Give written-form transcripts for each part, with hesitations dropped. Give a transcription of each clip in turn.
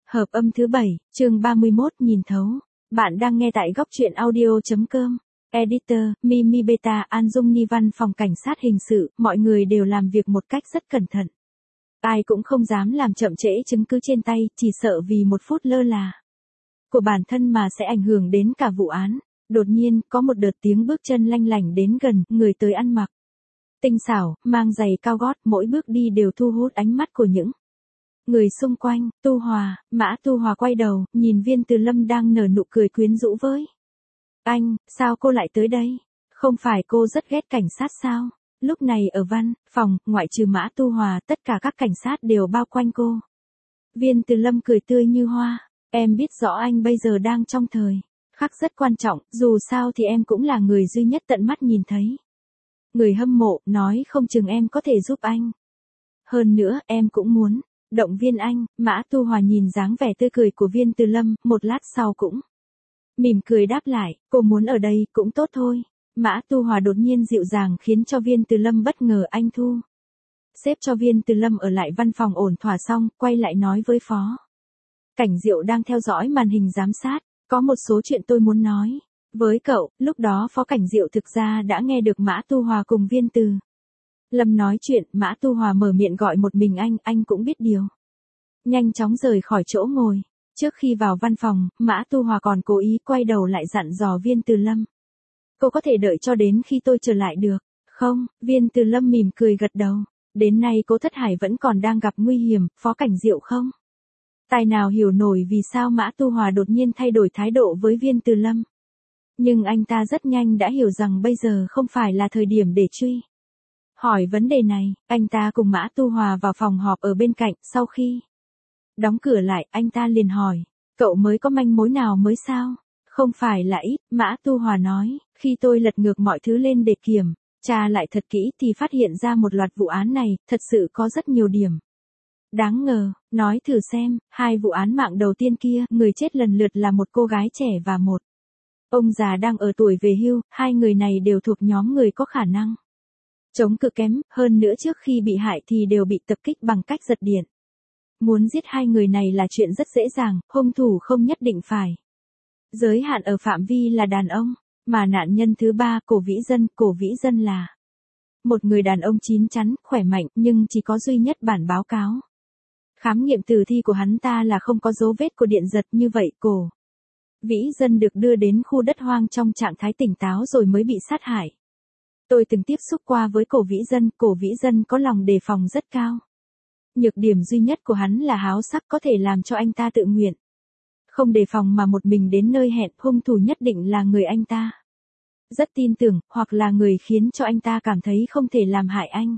Hợp âm thứ 7, chương 31 nhìn thấu. Bạn đang nghe tại góc truyện audio.com. Editor, Mimi Beta, An Dung Ni văn phòng cảnh sát hình sự, mọi người đều làm việc một cách rất cẩn thận. Ai cũng không dám làm chậm trễ chứng cứ trên tay, chỉ sợ vì một phút lơ là của bản thân mà sẽ ảnh hưởng đến cả vụ án. Đột nhiên, có một đợt tiếng bước chân lanh lảnh đến gần, người tới ăn mặc tinh xảo, mang giày cao gót, mỗi bước đi đều thu hút ánh mắt của những người xung quanh. Tu Hòa, Mã Tu Hòa quay đầu, nhìn Viên Từ Lâm đang nở nụ cười quyến rũ với anh, sao cô lại tới đây? Không phải cô rất ghét cảnh sát sao? Lúc này ở văn phòng, ngoại trừ Mã Tu Hòa, tất cả các cảnh sát đều bao quanh cô. Viên Từ Lâm cười tươi như hoa, em biết rõ anh bây giờ đang trong thời khắc rất quan trọng, dù sao thì em cũng là người duy nhất tận mắt nhìn thấy. Người hâm mộ, nói không chừng em có thể giúp anh. Hơn nữa, em cũng muốn động viên anh. Mã Tu Hòa nhìn dáng vẻ tươi cười của Viên Từ Lâm, một lát sau cũng mỉm cười đáp lại, cô muốn ở đây cũng tốt thôi. Mã Tu Hòa đột nhiên dịu dàng khiến cho Viên Từ Lâm bất ngờ. Anh thu xếp cho Viên Từ Lâm ở lại văn phòng ổn thỏa xong, quay lại nói với Phó Cảnh Diệu đang theo dõi màn hình giám sát, có một số chuyện tôi muốn nói với cậu. Lúc đó Phó Cảnh Diệu thực ra đã nghe được Mã Tu Hòa cùng Viên Từ Lâm nói chuyện. Mã Tu Hòa mở miệng gọi một mình anh cũng biết điều. Nhanh chóng rời khỏi chỗ ngồi. Trước khi vào văn phòng, Mã Tu Hòa còn cố ý quay đầu lại dặn dò Viên Từ Lâm. Cô có thể đợi cho đến khi tôi trở lại được, không? Viên Từ Lâm mỉm cười gật đầu. Đến nay Cố Thất Hải vẫn còn đang gặp nguy hiểm, Phó Cảnh Diệu không tài nào hiểu nổi vì sao Mã Tu Hòa đột nhiên thay đổi thái độ với Viên Từ Lâm. Nhưng anh ta rất nhanh đã hiểu rằng bây giờ không phải là thời điểm để truy hỏi vấn đề này. Anh ta cùng Mã Tu Hòa vào phòng họp ở bên cạnh, sau khi đóng cửa lại, anh ta liền hỏi, cậu mới có manh mối nào mới sao? Không phải là ít, Mã Tu Hòa nói, khi tôi lật ngược mọi thứ lên để kiểm tra lại thật kỹ thì phát hiện ra một loạt vụ án này, thật sự có rất nhiều điểm đáng ngờ. Nói thử xem, hai vụ án mạng đầu tiên kia, người chết lần lượt là một cô gái trẻ và một ông già đang ở tuổi về hưu, hai người này đều thuộc nhóm người có khả năng chống cự kém, hơn nữa trước khi bị hại thì đều bị tập kích bằng cách giật điện. Muốn giết hai người này là chuyện rất dễ dàng, hung thủ không nhất định phải giới hạn ở phạm vi là đàn ông, mà nạn nhân thứ ba, Cổ Vĩ Dân là một người đàn ông chín chắn, khỏe mạnh, nhưng chỉ có duy nhất bản báo cáo khám nghiệm tử thi của hắn ta là không có dấu vết của điện giật. Như vậy Cổ Vĩ Dân được đưa đến khu đất hoang trong trạng thái tỉnh táo rồi mới bị sát hại. Tôi từng tiếp xúc qua với Cổ Vĩ Dân có lòng đề phòng rất cao. Nhược điểm duy nhất của hắn là háo sắc, có thể làm cho anh ta tự nguyện không đề phòng mà một mình đến nơi hẹn. Hung thủ nhất định là người anh ta rất tin tưởng, hoặc là người khiến cho anh ta cảm thấy không thể làm hại anh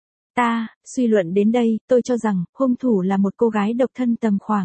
ta. Suy luận đến đây, tôi cho rằng hung thủ là một cô gái độc thân tầm khoảng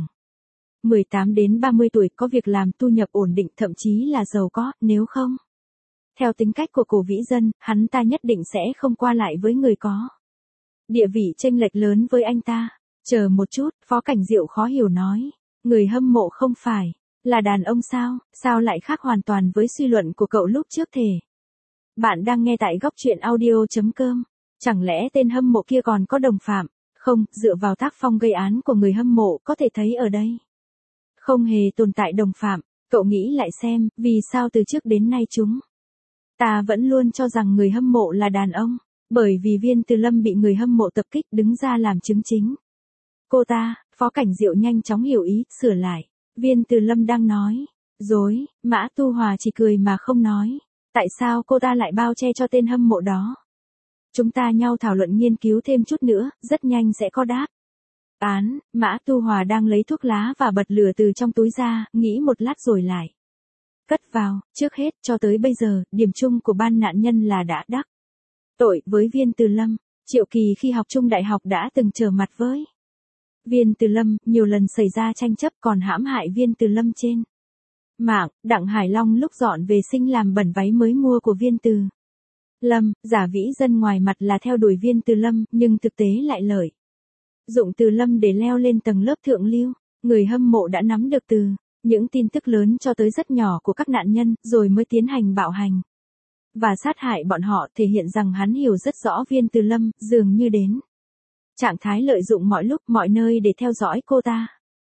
18 đến 30 tuổi, có việc làm, thu nhập ổn định, thậm chí là giàu có. Nếu không, theo tính cách của Cổ Vĩ Dân, hắn ta nhất định sẽ không qua lại với người có địa vị chênh lệch lớn với anh ta. Chờ một chút, Phó Cảnh Diệu khó hiểu nói, người hâm mộ không phải là đàn ông sao? Sao lại khác hoàn toàn với suy luận của cậu lúc trước thế? Bạn đang nghe tại góc truyện audio.com. Chẳng lẽ tên hâm mộ kia còn có đồng phạm? Không, dựa vào tác phong gây án của người hâm mộ có thể thấy ở đây không hề tồn tại đồng phạm. Cậu nghĩ lại xem, vì sao từ trước đến nay chúng ta vẫn luôn cho rằng người hâm mộ là đàn ông? Bởi vì Viên Từ Lâm bị người hâm mộ tập kích, đứng ra làm chứng chính cô ta. Phó Cảnh Diệu nhanh chóng hiểu ý, sửa lại. Viên Từ Lâm đang nói dối. Mã Tu Hòa chỉ cười mà không nói. Tại sao cô ta lại bao che cho tên hâm mộ đó? Chúng ta nhau thảo luận nghiên cứu thêm chút nữa, rất nhanh sẽ có đáp án. Mã Tu Hòa đang lấy thuốc lá và bật lửa từ trong túi ra, nghĩ một lát rồi lại cất vào. Trước hết, cho tới bây giờ, điểm chung của ban nạn nhân là đã đắc tội với Viên Từ Lâm. Triệu Kỳ khi học chung đại học đã từng trở mặt với Viên Từ Lâm, nhiều lần xảy ra tranh chấp, còn hãm hại Viên Từ Lâm trên mạng. Đặng Hải Long lúc dọn về sinh làm bẩn váy mới mua của Viên Từ Lâm. Giả Vĩ Dân ngoài mặt là theo đuổi Viên Từ Lâm, nhưng thực tế lại lợi dụng Từ Lâm để leo lên tầng lớp thượng lưu. Người hâm mộ đã nắm được từ những tin tức lớn cho tới rất nhỏ của các nạn nhân, rồi mới tiến hành bạo hành và sát hại bọn họ, thể hiện rằng hắn hiểu rất rõ Viên Từ Lâm, dường như đến trạng thái lợi dụng mọi lúc, mọi nơi để theo dõi cô ta.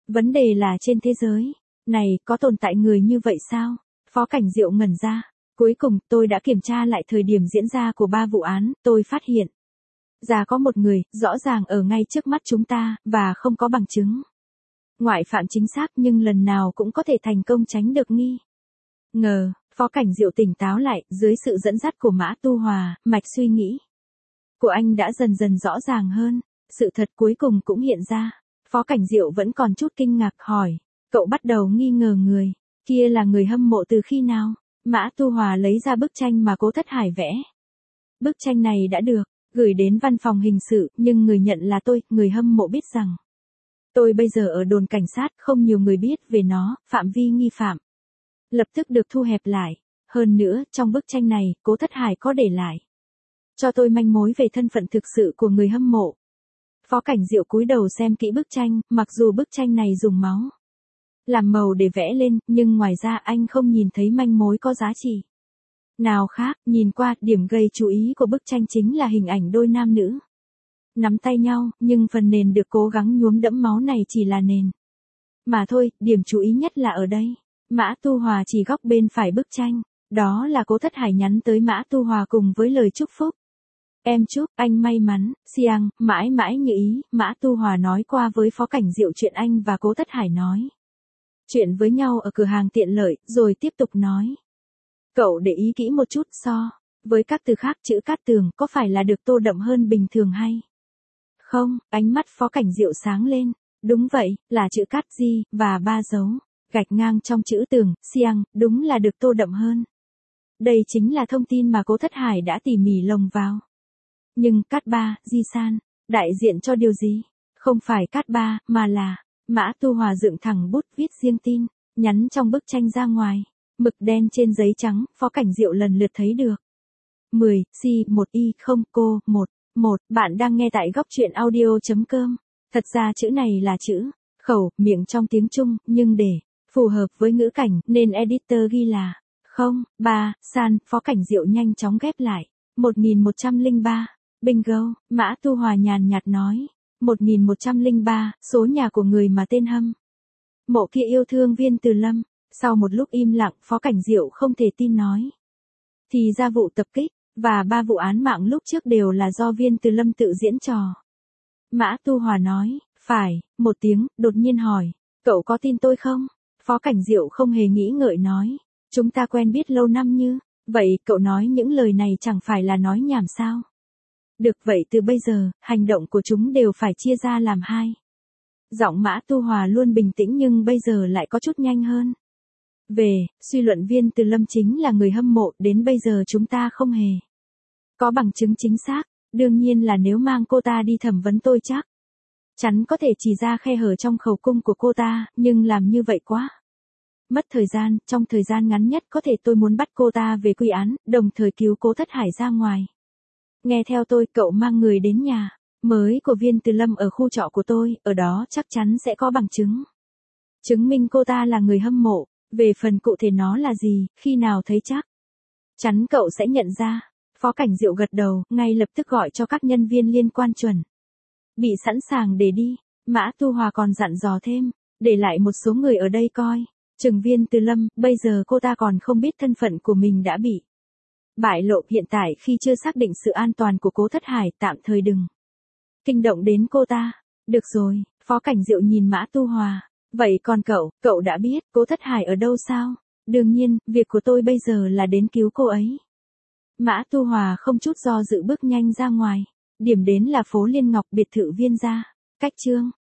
Vấn đề là trên thế giới này có tồn tại người như vậy sao? Phó Cảnh Diệu ngẩn ra. Cuối cùng, tôi đã kiểm tra lại thời điểm diễn ra của 3 vụ án, tôi phát hiện ra có một người, rõ ràng ở ngay trước mắt chúng ta, và không có bằng chứng ngoại phạm chính xác nhưng lần nào cũng có thể thành công tránh được nghi ngờ. Phó Cảnh Diệu tỉnh táo lại, dưới sự dẫn dắt của Mã Tu Hòa, mạch suy nghĩ của anh đã dần dần rõ ràng hơn. Sự thật cuối cùng cũng hiện ra. Phó Cảnh Diệu vẫn còn chút kinh ngạc hỏi. Cậu bắt đầu nghi ngờ người kia là người hâm mộ từ khi nào? Mã Tu Hòa lấy ra bức tranh mà Cố Thất Hải vẽ. Bức tranh này đã được gửi đến văn phòng hình sự, nhưng người nhận là tôi. Người hâm mộ biết rằng tôi bây giờ ở đồn cảnh sát, không nhiều người biết về nó. Phạm vi nghi phạm lập tức được thu hẹp lại. Hơn nữa, trong bức tranh này, Cố Thất Hải có để lại cho tôi manh mối về thân phận thực sự của người hâm mộ. Phó Cảnh Diệu cúi đầu xem kỹ bức tranh, mặc dù bức tranh này dùng máu làm màu để vẽ lên, nhưng ngoài ra anh không nhìn thấy manh mối có giá trị nào khác. Nhìn qua, điểm gây chú ý của bức tranh chính là hình ảnh đôi nam nữ nắm tay nhau, nhưng phần nền được cố gắng nhuốm đẫm máu này chỉ là nền mà thôi. Điểm chú ý nhất là ở đây. Mã Tu Hòa chỉ góc bên phải bức tranh. Đó là Cố Thất Hải nhắn tới Mã Tu Hòa cùng với lời chúc phúc. Em chúc anh may mắn, Siang, mãi mãi như ý. Mã Tu Hòa nói qua với Phó Cảnh Diệu chuyện anh và Cố Thất Hải nói chuyện với nhau ở cửa hàng tiện lợi, rồi tiếp tục nói. Cậu để ý kỹ một chút so với các từ khác, chữ Cát Tường có phải là được tô đậm hơn bình thường hay không? Ánh mắt Phó Cảnh Diệu sáng lên. Đúng vậy, là chữ Cát Di, và 3 dấu gạch ngang trong chữ Tường, Siang, đúng là được tô đậm hơn. Đây chính là thông tin mà Cố Thất Hải đã tỉ mỉ lồng vào. Nhưng Cát Ba, Di San, đại diện cho điều gì? Không phải Cát Ba, mà là... Mã Tu Hòa dựng thẳng bút viết riêng tin, nhắn trong bức tranh ra ngoài. Mực đen trên giấy trắng, Phó Cảnh Diệu lần lượt thấy được. 10, C1Y0 cô, 1, bạn đang nghe tại góc truyện audio.com. Thật ra chữ này là chữ khẩu, miệng trong tiếng Trung, nhưng để phù hợp với ngữ cảnh, nên editor ghi là 03, San. Phó Cảnh Diệu nhanh chóng ghép lại. 1103, bingo. Mã Tu Hòa nhàn nhạt nói. 1103, số nhà của người mà tên hâm mộ kia yêu thương Viên Từ Lâm. Sau một lúc im lặng, Phó Cảnh Diệu không thể tin nói. Thì ra vụ tập kích, và 3 vụ án mạng lúc trước đều là do Viên Từ Lâm tự diễn trò. Mã Tu Hòa nói, phải, một tiếng, đột nhiên hỏi, cậu có tin tôi không? Phó Cảnh Diệu không hề nghĩ ngợi nói, chúng ta quen biết lâu năm như vậy, cậu nói những lời này chẳng phải là nói nhảm sao? Được vậy từ bây giờ, hành động của chúng đều phải chia ra làm 2. Giọng Mã Tu Hòa luôn bình tĩnh nhưng bây giờ lại có chút nhanh hơn. Suy luận Viên Từ Lâm chính là người hâm mộ, đến bây giờ chúng ta không hề có bằng chứng chính xác. Đương nhiên là nếu mang cô ta đi thẩm vấn tôi chắc chắn có thể chỉ ra khe hở trong khẩu cung của cô ta, nhưng làm như vậy quá mất thời gian. Trong thời gian ngắn nhất có thể tôi muốn bắt cô ta về quy án, đồng thời cứu Cố Thất Hải ra ngoài. Nghe theo tôi, cậu mang người đến nhà mới của Viên Từ Lâm ở khu trọ của tôi, ở đó chắc chắn sẽ có bằng chứng chứng minh cô ta là người hâm mộ. Về phần cụ thể nó là gì, khi nào thấy chắc chắn cậu sẽ nhận ra. Phó Cảnh Diệu gật đầu, ngay lập tức gọi cho các nhân viên liên quan chuẩn bị sẵn sàng để đi. Mã Tu Hòa còn dặn dò thêm, để lại một số người ở đây coi chừng Viên Từ Lâm. Bây giờ cô ta còn không biết thân phận của mình đã bị bại lộ. Hiện tại khi chưa xác định sự an toàn của Cố Thất Hải, tạm thời đừng kinh động đến cô ta. Được rồi. Phó Cảnh Diệu nhìn Mã Tu Hòa. Vậy còn cậu đã biết Cố Thất Hải ở đâu sao? Đương nhiên, việc của tôi bây giờ là đến cứu cô ấy. Mã Tu Hòa không chút do dự bước nhanh ra ngoài. Điểm đến là phố Liên Ngọc, biệt thự Viên gia. Cách chương